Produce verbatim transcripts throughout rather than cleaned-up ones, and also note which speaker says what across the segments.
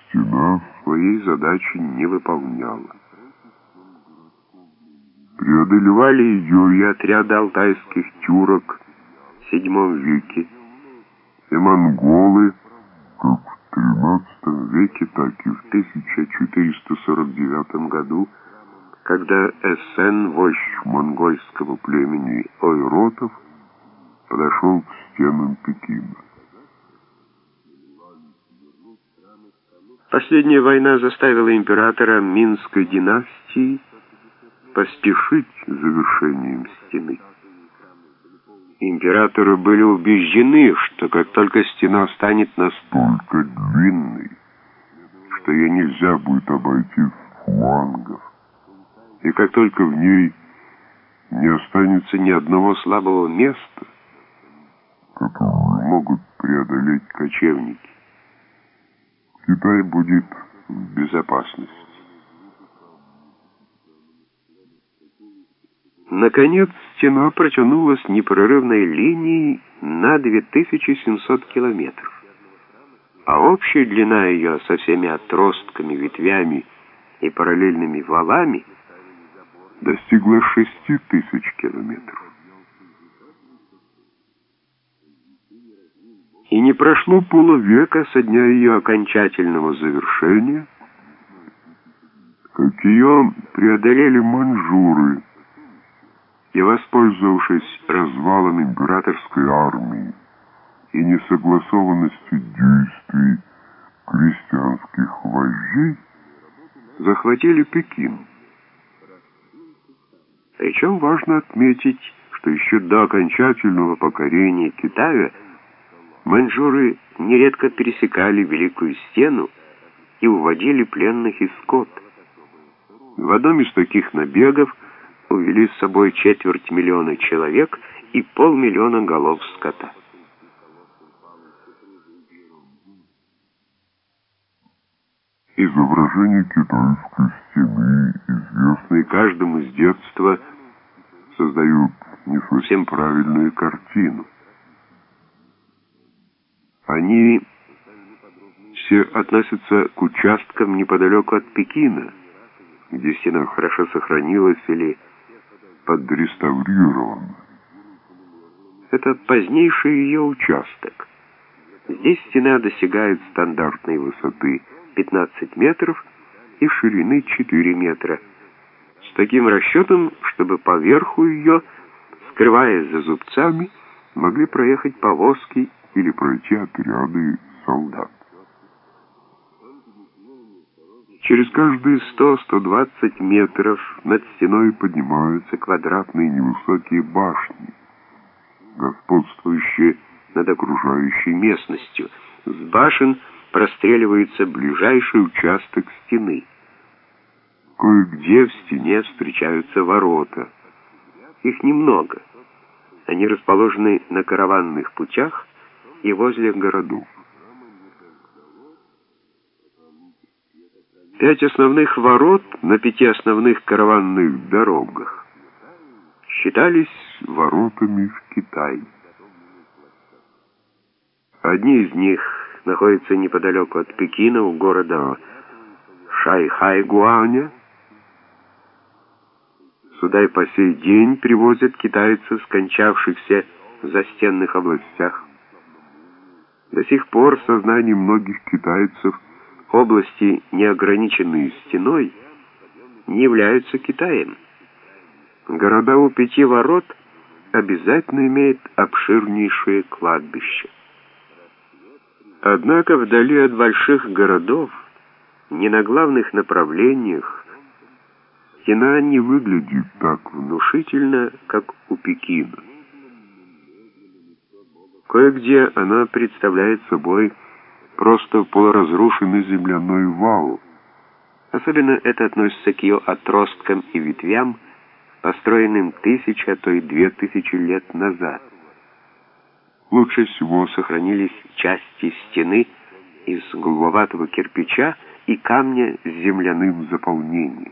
Speaker 1: стена своей задачи не выполняла. Преодолевали ее и отряды алтайских тюрок в седьмом веке, и монголы как в тринадцатом веке, так и в тысяча четыреста сорок девятом году, когда Эсен, вождь монгольского племени ойротов, подошел к стенам Пекина. Последняя война заставила императора Минской династии поспешить с завершением стены. Императоры были убеждены, что как только стена станет настолько длинной, что ее нельзя будет обойти с флангов, и как только в ней не останется ни одного слабого места, которое могут преодолеть кочевники, Китай будет в безопасности. Наконец, стена протянулась непрерывной линией на две тысячи семьсот километров, а общая длина ее со всеми отростками, ветвями и параллельными валами достигла шести тысяч километров. И не прошло полувека со дня ее окончательного завершения, как ее преодолели маньчжуры, и, воспользовавшись развалом императорской армии и несогласованностью действий крестьянских вождей, захватили Пекин. Причем важно отметить, что еще до окончательного покорения Китая маньчжуры нередко пересекали Великую Стену и уводили пленных и скот. В одном из таких набегов увели с собой четверть миллиона человек и полмиллиона голов скота. Изображение китайской стены, известные каждому с детства, создают не совсем правильную картину. Они все относятся к участкам неподалеку от Пекина, где стена хорошо сохранилась или подреставрирована. Это позднейший ее участок. Здесь стена достигает стандартной высоты пятнадцать метров и ширины четыре метра, с таким расчетом, чтобы по верху ее, скрываясь за зубцами, могли проехать повозки или пройти отряды солдат. Через каждые сто — сто двадцать метров над стеной поднимаются квадратные невысокие башни, господствующие над окружающей местностью. С башен простреливается ближайший участок стены. Кое-где в стене встречаются ворота. Их немного. Они расположены на караванных путях и возле городов. Пять основных ворот на пяти основных караванных дорогах считались воротами в Китай. Одни из них находятся неподалеку от Пекина, у города Шайхай-Гуаня. Сюда и по сей день привозят китайцев, скончавшихся в застенных областях. До сих пор в сознании многих китайцев области, не ограниченные стеной, не являются Китаем. Города у пяти ворот обязательно имеют обширнейшее кладбище. Однако вдали от больших городов, не на главных направлениях, стена не выглядит так внушительно, как у Пекина. Кое-где она представляет собой просто полуразрушенный земляной вал. Особенно это относится к ее отросткам и ветвям, построенным тысячи, а то и две тысячи лет назад. Лучше всего сохранились части стены из голубоватого кирпича и камня с земляным заполнением.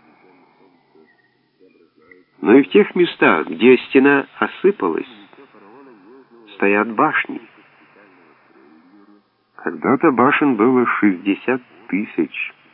Speaker 1: Но и в тех местах, где стена осыпалась, стоят башни. Когда-то башен было шестьдесят тысяч.